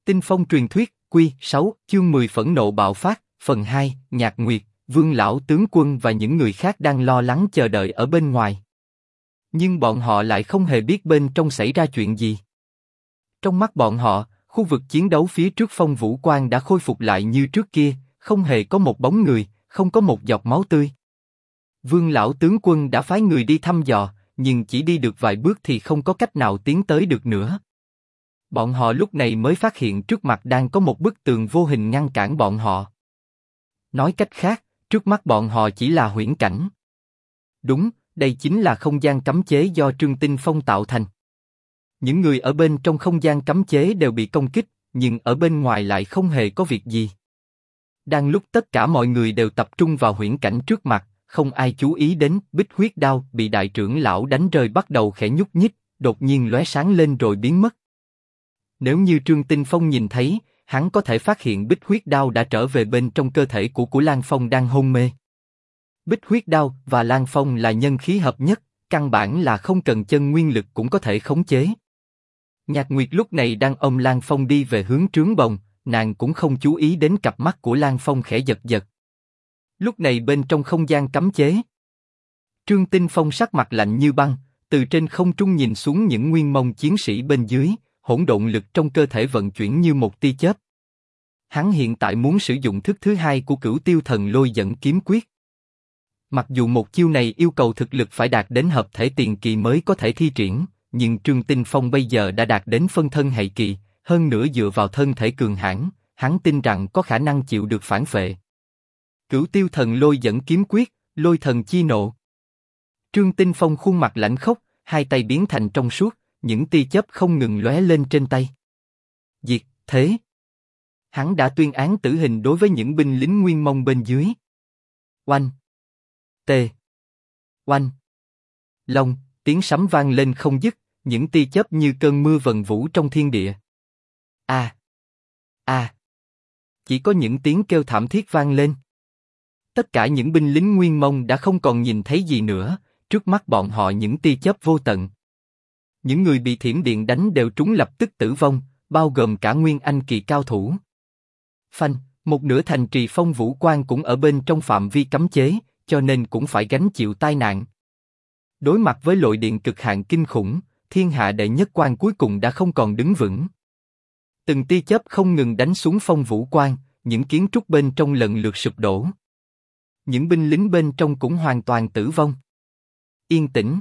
Tinh Phong truyền thuyết, Quy 6, chương 10 phẫn nộ bạo phát, phần 2, Nhạc Nguyệt, Vương lão tướng quân và những người khác đang lo lắng chờ đợi ở bên ngoài. Nhưng bọn họ lại không hề biết bên trong xảy ra chuyện gì. Trong mắt bọn họ, khu vực chiến đấu phía trước Phong Vũ Quan đã khôi phục lại như trước kia, không hề có một bóng người, không có một giọt máu tươi. Vương lão tướng quân đã phái người đi thăm dò, nhưng chỉ đi được vài bước thì không có cách nào tiến tới được nữa. Bọn họ lúc này mới phát hiện trước mặt đang có một bức tường vô hình ngăn cản bọn họ. Nói cách khác, trước mắt bọn họ chỉ là huyễn cảnh. Đúng, đây chính là không gian cấm chế do Trương Tinh Phong tạo thành. Những người ở bên trong không gian cấm chế đều bị công kích, nhưng ở bên ngoài lại không hề có việc gì. Đang lúc tất cả mọi người đều tập trung vào huyễn cảnh trước mặt, không ai chú ý đến bích huyết đao bị đại trưởng lão đánh rơi bắt đầu khẽ nhúc nhích, đột nhiên lóe sáng lên rồi biến mất. Nếu như Trương Tinh Phong nhìn thấy, hắn có thể phát hiện bích huyết đao đã trở về bên trong cơ thể của Lan Phong đang hôn mê. Bích huyết đao và Lan Phong là nhân khí hợp nhất, căn bản là không cần chân nguyên lực cũng có thể khống chế. Nhạc Nguyệt lúc này đang ôm Lan Phong đi về hướng trướng bồng, nàng cũng không chú ý đến cặp mắt của Lan Phong khẽ giật giật. Lúc này bên trong không gian cấm chế, Trương Tinh Phong sắc mặt lạnh như băng, từ trên không trung nhìn xuống những nguyên mông chiến sĩ bên dưới, hỗn độn lực trong cơ thể vận chuyển như một tia chớp. Hắn hiện tại muốn sử dụng thức thứ hai của Cửu Tiêu Thần Lôi Dẫn Kiếm Quyết. Mặc dù một chiêu này yêu cầu thực lực phải đạt đến hợp thể tiền kỳ mới có thể thi triển, nhưng Trương Tinh Phong bây giờ đã đạt đến phân thân hệ kỳ, hơn nữa dựa vào thân thể cường hãn, hắn tin rằng có khả năng chịu được phản phệ. Cửu Tiêu Thần Lôi Dẫn Kiếm Quyết, Lôi Thần Chi Nộ. Trương Tinh Phong khuôn mặt lạnh khốc, hai tay biến thành trong suốt, những tia chớp không ngừng lóe lên trên tay. Diệt thế. Hắn đã tuyên án tử hình đối với những binh lính nguyên mông bên dưới. Oanh. Tê. Oanh. Long, tiếng sấm vang lên không dứt, những tia chớp như cơn mưa vần vũ trong thiên địa. A. A. Chỉ có những tiếng kêu thảm thiết vang lên. Tất cả những binh lính nguyên mông đã không còn nhìn thấy gì nữa, trước mắt bọn họ những tia chớp vô tận. Những người bị thiểm điện đánh đều trúng lập tức tử vong, bao gồm cả nguyên anh kỳ cao thủ. Phanh, một nửa thành trì Phong Vũ Quan cũng ở bên trong phạm vi cấm chế, cho nên cũng phải gánh chịu tai nạn. Đối mặt với lôi điện cực hạn kinh khủng, thiên hạ đệ nhất quan cuối cùng đã không còn đứng vững. Từng tia chớp không ngừng đánh xuống Phong Vũ Quan, những kiến trúc bên trong lần lượt sụp đổ. Những binh lính bên trong cũng hoàn toàn tử vong. Yên tĩnh.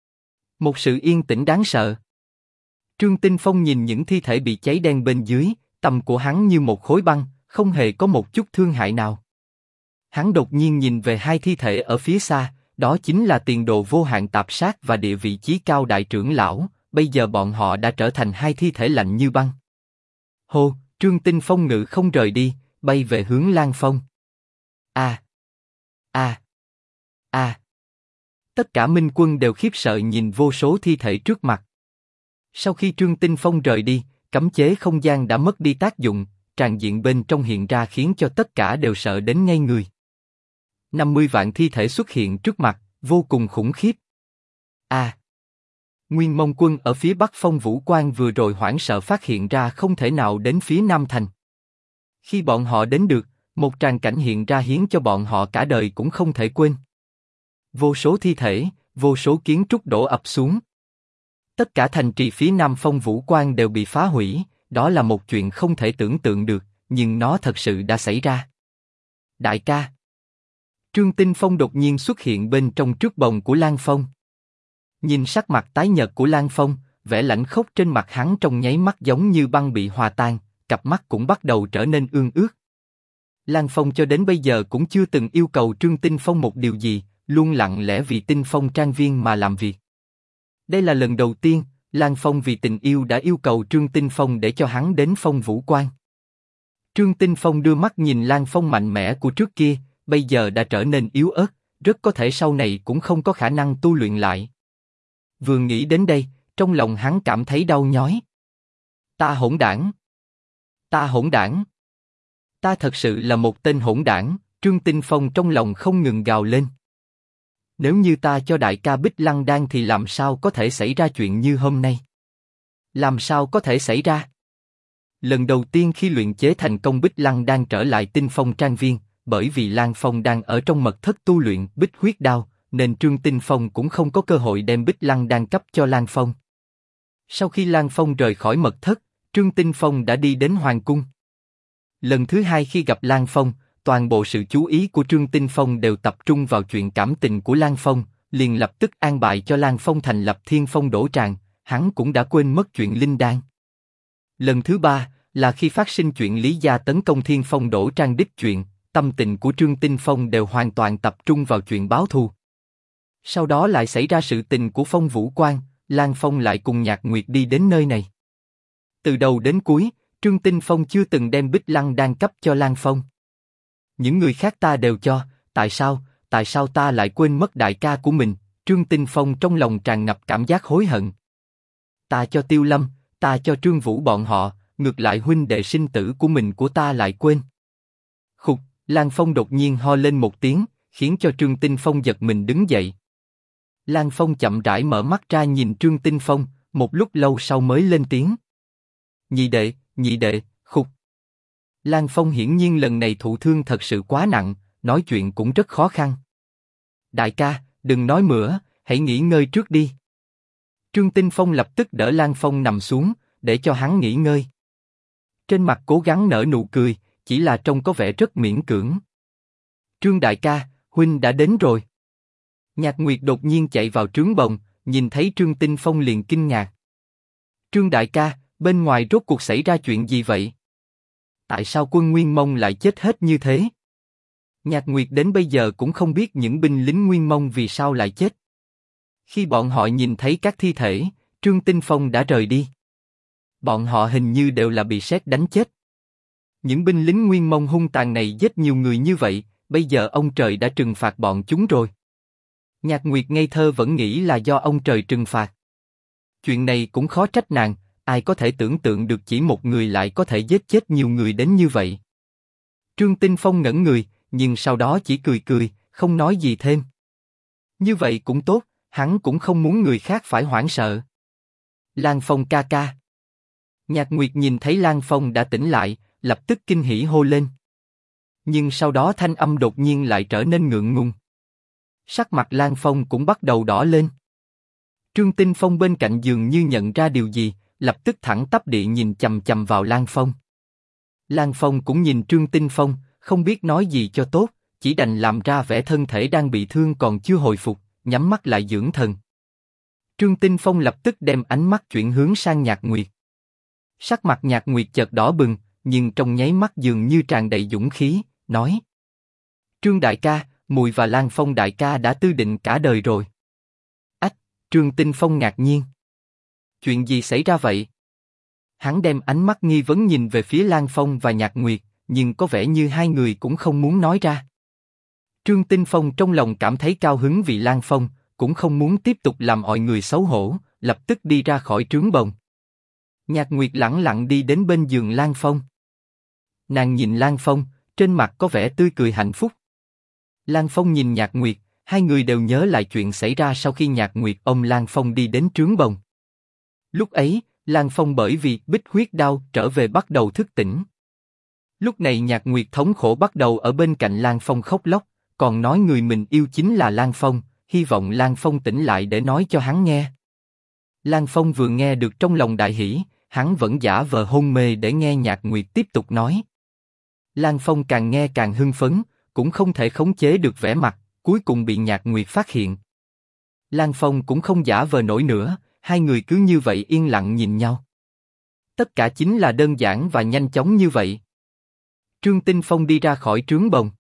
Một sự yên tĩnh đáng sợ. Trương Tinh Phong nhìn những thi thể bị cháy đen bên dưới, tâm của hắn như một khối băng, không hề có một chút thương hại nào. Hắn đột nhiên nhìn về hai thi thể ở phía xa, đó chính là tiền đồ vô hạn tạp sát và địa vị chí cao đại trưởng lão, bây giờ bọn họ đã trở thành hai thi thể lạnh như băng. Hô, Trương Tinh Phong ngự không rời đi, bay về hướng Lan Phong. A. A. A. Tất cả minh quân đều khiếp sợ nhìn vô số thi thể trước mặt. Sau khi Trương Tinh Phong rời đi, cấm chế không gian đã mất đi tác dụng, tràn diện bên trong hiện ra khiến cho tất cả đều sợ đến ngây người. 50 vạn thi thể xuất hiện trước mặt, vô cùng khủng khiếp. A. Nguyên Mông quân ở phía bắc Phong Vũ Quan vừa rồi hoảng sợ phát hiện ra không thể nào đến phía Nam Thành. Khi bọn họ đến được, một tràng cảnh hiện ra khiến cho bọn họ cả đời cũng không thể quên. Vô số thi thể, vô số kiến trúc đổ ập xuống. Tất cả thành trì phía Nam Phong Vũ Quan đều bị phá hủy, đó là một chuyện không thể tưởng tượng được, nhưng nó thật sự đã xảy ra. Đại ca. Trương Tinh Phong đột nhiên xuất hiện bên trong trước bồng của Lan Phong. Nhìn sắc mặt tái nhợt của Lan Phong, vẻ lạnh khốc trên mặt hắn trong nháy mắt giống như băng bị hòa tan, cặp mắt cũng bắt đầu trở nên ương ướt. Lan Phong cho đến bây giờ cũng chưa từng yêu cầu Trương Tinh Phong một điều gì, luôn lặng lẽ vì Tinh Phong Trang Viên mà làm việc. Đây là lần đầu tiên, Lan Phong vì tình yêu đã yêu cầu Trương Tinh Phong để cho hắn đến Phong Vũ Quan. Trương Tinh Phong đưa mắt nhìn Lan Phong mạnh mẽ của trước kia, bây giờ đã trở nên yếu ớt, rất có thể sau này cũng không có khả năng tu luyện lại. Vừa nghĩ đến đây, trong lòng hắn cảm thấy đau nhói. Ta hỗn đảng! Ta hỗn đảng! Ta thật sự là một tên hỗn đảng, Trương Tinh Phong trong lòng không ngừng gào lên. Nếu như ta cho đại ca Bích Lăng Đan thì làm sao có thể xảy ra chuyện như hôm nay? Làm sao có thể xảy ra? Lần đầu tiên khi luyện chế thành công Bích Lăng Đan trở lại Tinh Phong Trang Viên, bởi vì Lan Phong đang ở trong mật thất tu luyện Bích Huyết Đao, nên Trương Tinh Phong cũng không có cơ hội đem Bích Lăng Đan cấp cho Lan Phong. Sau khi Lan Phong rời khỏi mật thất, Trương Tinh Phong đã đi đến Hoàng Cung. Lần thứ hai khi gặp Lan Phong, toàn bộ sự chú ý của Trương Tinh Phong đều tập trung vào chuyện cảm tình của Lan Phong, liền lập tức an bài cho Lan Phong thành lập Thiên Phong Đổ Tràng, hắn cũng đã quên mất chuyện Linh Đan. Lần thứ ba là khi phát sinh chuyện Lý Gia tấn công Thiên Phong Đổ Trang đích chuyện, tâm tình của Trương Tinh Phong đều hoàn toàn tập trung vào chuyện báo thù. Sau đó lại xảy ra sự tình của Phong Vũ Quan, Lan Phong lại cùng Nhạc Nguyệt đi đến nơi này. Từ đầu đến cuối, Trương Tinh Phong chưa từng đem Bích Lăng Đan cấp cho Lan Phong. Những người khác ta đều cho, tại sao ta lại quên mất đại ca của mình? Trương Tinh Phong trong lòng tràn ngập cảm giác hối hận. Ta cho Tiêu Lâm, ta cho Trương Vũ bọn họ, ngược lại huynh đệ sinh tử của mình của ta lại quên. Khục, Lan Phong đột nhiên ho lên một tiếng, khiến cho Trương Tinh Phong giật mình đứng dậy. Lan Phong chậm rãi mở mắt ra nhìn Trương Tinh Phong, một lúc lâu sau mới lên tiếng. Nhị đệ, khục. Lan Phong hiển nhiên lần này thụ thương thật sự quá nặng, nói chuyện cũng rất khó khăn. Đại ca, đừng nói nữa, hãy nghỉ ngơi trước đi. Trương Tinh Phong lập tức đỡ Lan Phong nằm xuống, để cho hắn nghỉ ngơi. Trên mặt cố gắng nở nụ cười, chỉ là trông có vẻ rất miễn cưỡng. Trương đại ca, huynh đã đến rồi. Nhạc Nguyệt đột nhiên chạy vào trướng bồng, nhìn thấy Trương Tinh Phong liền kinh ngạc. Trương đại ca, bên ngoài rốt cuộc xảy ra chuyện gì vậy? Tại sao quân Nguyên Mông lại chết hết như thế? Nhạc Nguyệt đến bây giờ cũng không biết những binh lính Nguyên Mông vì sao lại chết. Khi bọn họ nhìn thấy các thi thể, Trương Tinh Phong đã rời đi. Bọn họ hình như đều là bị sét đánh chết. Những binh lính Nguyên Mông hung tàn này giết nhiều người như vậy, bây giờ ông trời đã trừng phạt bọn chúng rồi. Nhạc Nguyệt ngây thơ vẫn nghĩ là do ông trời trừng phạt. Chuyện này cũng khó trách nàng, ai có thể tưởng tượng được chỉ một người lại có thể giết chết nhiều người đến như vậy. Trương Tinh Phong ngẩn người, nhưng sau đó chỉ cười cười, không nói gì thêm. Như vậy cũng tốt, hắn cũng không muốn người khác phải hoảng sợ. Lan Phong ca ca. Nhạc Nguyệt nhìn thấy Lan Phong đã tỉnh lại, lập tức kinh hỉ hô lên. Nhưng sau đó thanh âm đột nhiên lại trở nên ngượng ngùng. Sắc mặt Lan Phong cũng bắt đầu đỏ lên. Trương Tinh Phong bên cạnh dường như nhận ra điều gì, lập tức thẳng tắp địa nhìn chằm chằm vào Lan Phong. Lan Phong cũng nhìn Trương Tinh Phong, không biết nói gì cho tốt, chỉ đành làm ra vẻ thân thể đang bị thương còn chưa hồi phục, nhắm mắt lại dưỡng thần. Trương Tinh Phong lập tức đem ánh mắt chuyển hướng sang Nhạc Nguyệt. Sắc mặt Nhạc Nguyệt chợt đỏ bừng, nhưng trong nháy mắt dường như tràn đầy dũng khí, nói: Trương đại ca, mùi và Lan Phong đại ca đã tư định cả đời rồi. Ách, Trương Tinh Phong ngạc nhiên. Chuyện gì xảy ra vậy? Hắn đem ánh mắt nghi vấn nhìn về phía Lan Phong và Nhạc Nguyệt, nhưng có vẻ như hai người cũng không muốn nói ra. Trương Tinh Phong trong lòng cảm thấy cao hứng vì Lan Phong, cũng không muốn tiếp tục làm mọi người xấu hổ, lập tức đi ra khỏi trướng bồng. Nhạc Nguyệt lẳng lặng đi đến bên giường Lan Phong. Nàng nhìn Lan Phong, trên mặt có vẻ tươi cười hạnh phúc. Lan Phong nhìn Nhạc Nguyệt, hai người đều nhớ lại chuyện xảy ra sau khi Nhạc Nguyệt ôm Lan Phong đi đến trướng bồng. Lúc ấy, Lan Phong bởi vì Bích Huyết Đao trở về bắt đầu thức tỉnh. Lúc này Nhạc Nguyệt thống khổ bắt đầu ở bên cạnh Lan Phong khóc lóc, còn nói người mình yêu chính là Lan Phong, hy vọng Lan Phong tỉnh lại để nói cho hắn nghe. Lan Phong vừa nghe được trong lòng đại hỉ, hắn vẫn giả vờ hôn mê để nghe Nhạc Nguyệt tiếp tục nói. Lan Phong càng nghe càng hưng phấn, cũng không thể khống chế được vẻ mặt, cuối cùng bị Nhạc Nguyệt phát hiện. Lan Phong cũng không giả vờ nổi nữa, hai người cứ như vậy yên lặng nhìn nhau. Tất cả chính là đơn giản và nhanh chóng như vậy. Trương Tinh Phong đi ra khỏi trướng bồng.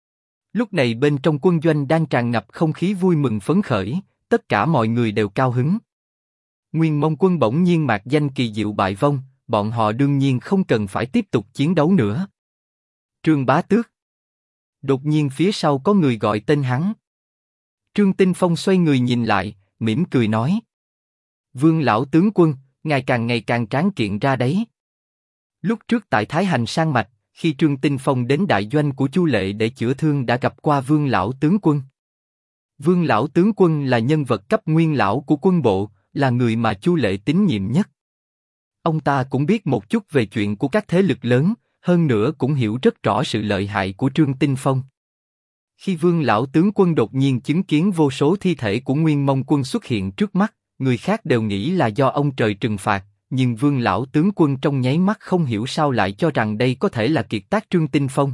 Lúc này bên trong quân doanh đang tràn ngập không khí vui mừng phấn khởi, tất cả mọi người đều cao hứng. Nguyên Mông quân bỗng nhiên mạc danh kỳ diệu bại vong, bọn họ đương nhiên không cần phải tiếp tục chiến đấu nữa. Trương Bá Tước. Đột nhiên phía sau có người gọi tên hắn. Trương Tinh Phong xoay người nhìn lại, mỉm cười nói: Vương lão tướng quân, ngài càng ngày càng tráng kiện ra đấy. Lúc trước tại Thái Hành Sang Mạch, khi Trương Tinh Phong đến đại doanh của Chu Lệ để chữa thương đã gặp qua Vương lão tướng quân. Vương lão tướng quân là nhân vật cấp nguyên lão của quân bộ, là người mà Chu Lệ tín nhiệm nhất. Ông ta cũng biết một chút về chuyện của các thế lực lớn, hơn nữa cũng hiểu rất rõ sự lợi hại của Trương Tinh Phong. Khi Vương lão tướng quân đột nhiên chứng kiến vô số thi thể của Nguyên Mông quân xuất hiện trước mắt, người khác đều nghĩ là do ông trời trừng phạt, nhưng Vương lão tướng quân trong nháy mắt không hiểu sao lại cho rằng đây có thể là kiệt tác Trương Tinh Phong.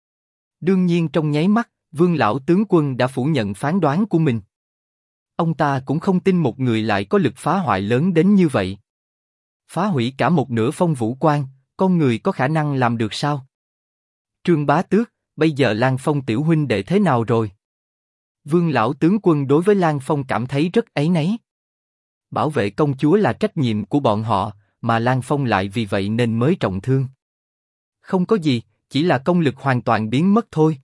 Đương nhiên trong nháy mắt, Vương lão tướng quân đã phủ nhận phán đoán của mình. Ông ta cũng không tin một người lại có lực phá hoại lớn đến như vậy. Phá hủy cả một nửa Phong Vũ Quan, con người có khả năng làm được sao? Trương Bá Tước, bây giờ Lan Phong tiểu huynh đệ thế nào rồi? Vương lão tướng quân đối với Lan Phong cảm thấy rất áy náy. Bảo vệ công chúa là trách nhiệm của bọn họ, mà Lan Phong lại vì vậy nên mới trọng thương. Không có gì, chỉ là công lực hoàn toàn biến mất thôi.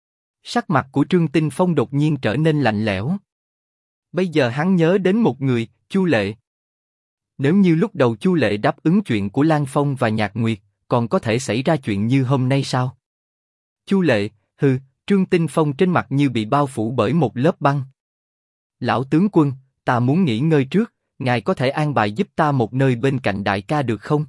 Sắc mặt của Trương Tinh Phong đột nhiên trở nên lạnh lẽo. Bây giờ hắn nhớ đến một người, Chu Lệ. Nếu như lúc đầu Chu Lệ đáp ứng chuyện của Lan Phong và Nhạc Nguyệt, còn có thể xảy ra chuyện như hôm nay sao? Chu Lệ, hừ, Trương Tinh Phong trên mặt như bị bao phủ bởi một lớp băng. Lão tướng quân, ta muốn nghỉ ngơi trước, ngài có thể an bài giúp ta một nơi bên cạnh đại ca được không?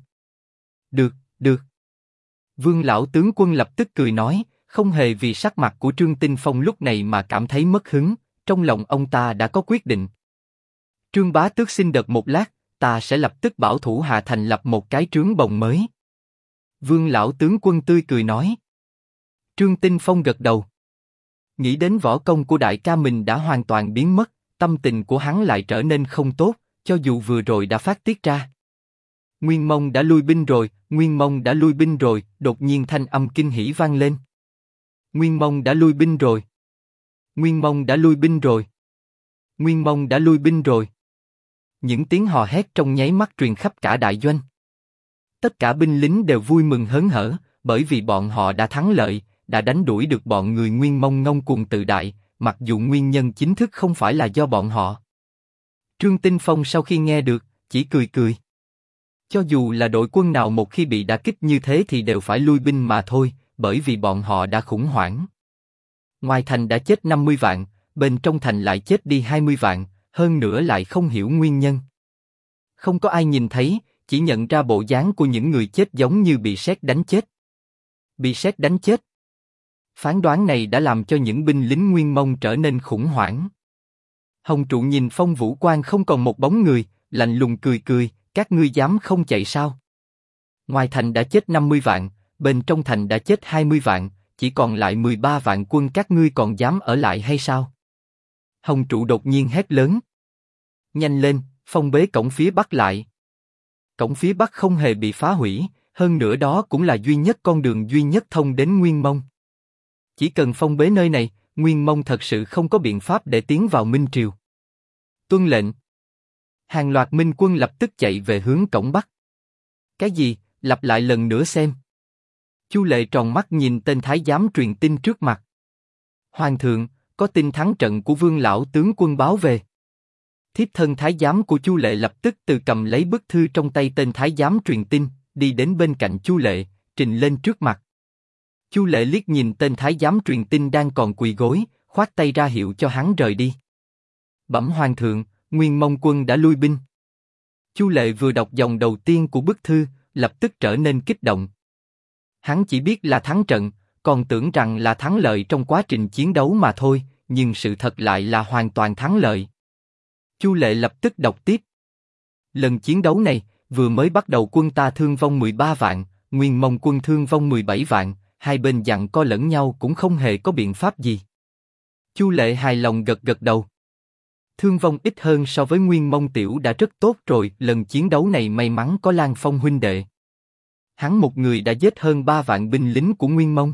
Được, được. Vương lão tướng quân lập tức cười nói, không hề vì sắc mặt của Trương Tinh Phong lúc này mà cảm thấy mất hứng, trong lòng ông ta đã có quyết định. Trương Bá Tước xin đợi một lát, ta sẽ lập tức bảo thủ hạ thành lập một cái trướng bồng mới. Vương lão tướng quân tươi cười nói. Trương Tinh Phong gật đầu. Nghĩ đến võ công của đại ca mình đã hoàn toàn biến mất, tâm tình của hắn lại trở nên không tốt, cho dù vừa rồi đã phát tiết ra. Nguyên Mông đã lui binh rồi, Nguyên Mông đã lui binh rồi, đột nhiên thanh âm kinh hỉ vang lên. Nguyên Mông đã lui binh rồi. Nguyên Mông đã lui binh rồi. Nguyên Mông đã lui binh rồi. Những tiếng hò hét trong nháy mắt truyền khắp cả đại doanh. Tất cả binh lính đều vui mừng hớn hở, bởi vì bọn họ đã thắng lợi, đã đánh đuổi được bọn người Nguyên Mông ngông cuồng tự đại, mặc dù nguyên nhân chính thức không phải là do bọn họ. Trương Tinh Phong sau khi nghe được, chỉ cười cười. Cho dù là đội quân nào một khi bị đả kích như thế thì đều phải lui binh mà thôi, bởi vì bọn họ đã khủng hoảng. Ngoài thành đã chết 50 vạn, bên trong thành lại chết đi 20 vạn, hơn nữa lại không hiểu nguyên nhân. Không có ai nhìn thấy, chỉ nhận ra bộ dáng của những người chết giống như bị sét đánh chết. Bị sét đánh chết. Phán đoán này đã làm cho những binh lính Nguyên Mông trở nên khủng hoảng. Hồng Trụ nhìn Phong Vũ Quan không còn một bóng người, lạnh lùng cười cười, các ngươi dám không chạy sao? Ngoài thành đã chết 50 vạn, bên trong thành đã chết 20 vạn, chỉ còn lại 13 vạn quân, các ngươi còn dám ở lại hay sao? Hồng Trụ đột nhiên hét lớn. Nhanh lên, phong bế cổng phía bắc lại. Cổng phía bắc không hề bị phá hủy, hơn nữa đó cũng là duy nhất con đường duy nhất thông đến Nguyên Mông. Chỉ cần phong bế nơi này, Nguyên Mông thật sự không có biện pháp để tiến vào Minh Triều. Tuân lệnh. Hàng loạt minh quân lập tức chạy về hướng cổng bắc. Cái gì? Lặp lại lần nữa xem. Chu Lệ tròn mắt nhìn tên thái giám truyền tin trước mặt. Hoàng thượng, có tin thắng trận của Vương lão tướng quân báo về. Thiếp thân thái giám của Chu Lệ lập tức từ cầm lấy bức thư trong tay tên thái giám truyền tin, đi đến bên cạnh Chu Lệ, trình lên trước mặt. Chu Lệ liếc nhìn tên thái giám truyền tin đang còn quỳ gối, khoát tay ra hiệu cho hắn rời đi. Bẩm hoàng thượng, Nguyên Mông quân đã lui binh. Chu Lệ vừa đọc dòng đầu tiên của bức thư, lập tức trở nên kích động. Hắn chỉ biết là thắng trận, còn tưởng rằng là thắng lợi trong quá trình chiến đấu mà thôi, nhưng sự thật lại là hoàn toàn thắng lợi. Chu Lệ lập tức đọc tiếp. Lần chiến đấu này, vừa mới bắt đầu quân ta thương vong 13 vạn, Nguyên Mông quân thương vong 17 vạn, hai bên giằng co lẫn nhau cũng không hề có biện pháp gì. Chu Lệ hài lòng gật gật đầu. Thương vong ít hơn so với Nguyên Mông tiểu đã rất tốt rồi, lần chiến đấu này may mắn có Lan Phong huynh đệ. Hắn một người đã giết hơn 3 vạn binh lính của Nguyên Mông.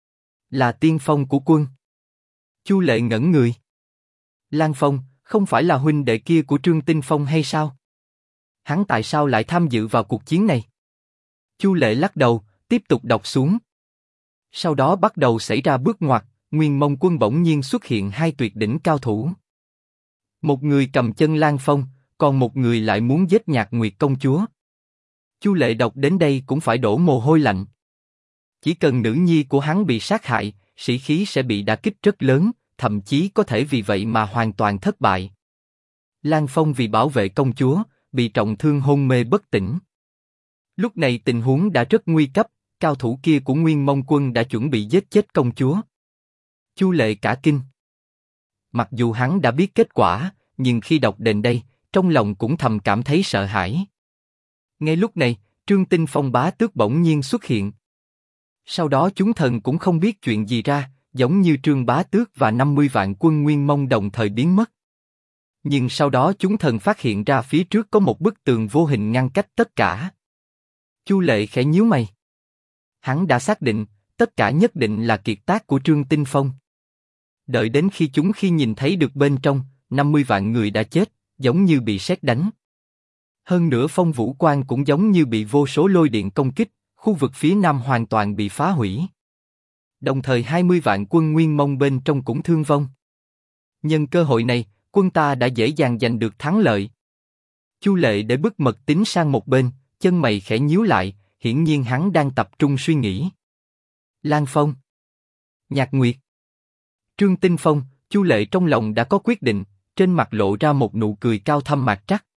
Là tiên phong của quân. Chu Lệ ngẩn người. Lan Phong, không phải là huynh đệ kia của Trương Tinh Phong hay sao? Hắn tại sao lại tham dự vào cuộc chiến này? Chu Lệ lắc đầu, tiếp tục đọc xuống. Sau đó bắt đầu xảy ra bước ngoặt, Nguyên Mông quân bỗng nhiên xuất hiện hai tuyệt đỉnh cao thủ. Một người cầm chân Lan Phong, còn một người lại muốn giết Nhạc Nguyệt công chúa. Chu Lệ đọc đến đây cũng phải đổ mồ hôi lạnh. Chỉ cần nữ nhi của hắn bị sát hại, sĩ khí sẽ bị đả kích rất lớn, thậm chí có thể vì vậy mà hoàn toàn thất bại. Lan Phong vì bảo vệ công chúa, bị trọng thương hôn mê bất tỉnh. Lúc này tình huống đã rất nguy cấp, cao thủ kia của Nguyên Mông quân đã chuẩn bị giết chết công chúa. Chu Lệ cả kinh. Mặc dù hắn đã biết kết quả, nhưng khi đọc đến đây, trong lòng cũng thầm cảm thấy sợ hãi. Ngay lúc này, Trương Tinh Phong bá tước bỗng nhiên xuất hiện. Sau đó chúng thần cũng không biết chuyện gì ra, giống như Trương Bá Tước và 50 vạn quân Nguyên Mông đồng thời biến mất. Nhưng sau đó chúng thần phát hiện ra phía trước có một bức tường vô hình ngăn cách tất cả. Chu Lệ khẽ nhíu mày. Hắn đã xác định, tất cả nhất định là kiệt tác của Trương Tinh Phong. Đợi đến khi nhìn thấy được bên trong, 50 vạn người đã chết, giống như bị sét đánh. Hơn nữa Phong Vũ Quan cũng giống như bị vô số lôi điện công kích, khu vực phía nam hoàn toàn bị phá hủy. Đồng thời 20 vạn quân Nguyên Mông bên trong cũng thương vong. Nhân cơ hội này, quân ta đã dễ dàng giành được thắng lợi. Chu Lệ để bức mật tín sang một bên, chân mày khẽ nhíu lại, hiển nhiên hắn đang tập trung suy nghĩ. Lan Phong, Nhạc Nguyệt, Trương Tinh Phong, Chu Lệ trong lòng đã có quyết định, trên mặt lộ ra một nụ cười cao thâm mạt trắc.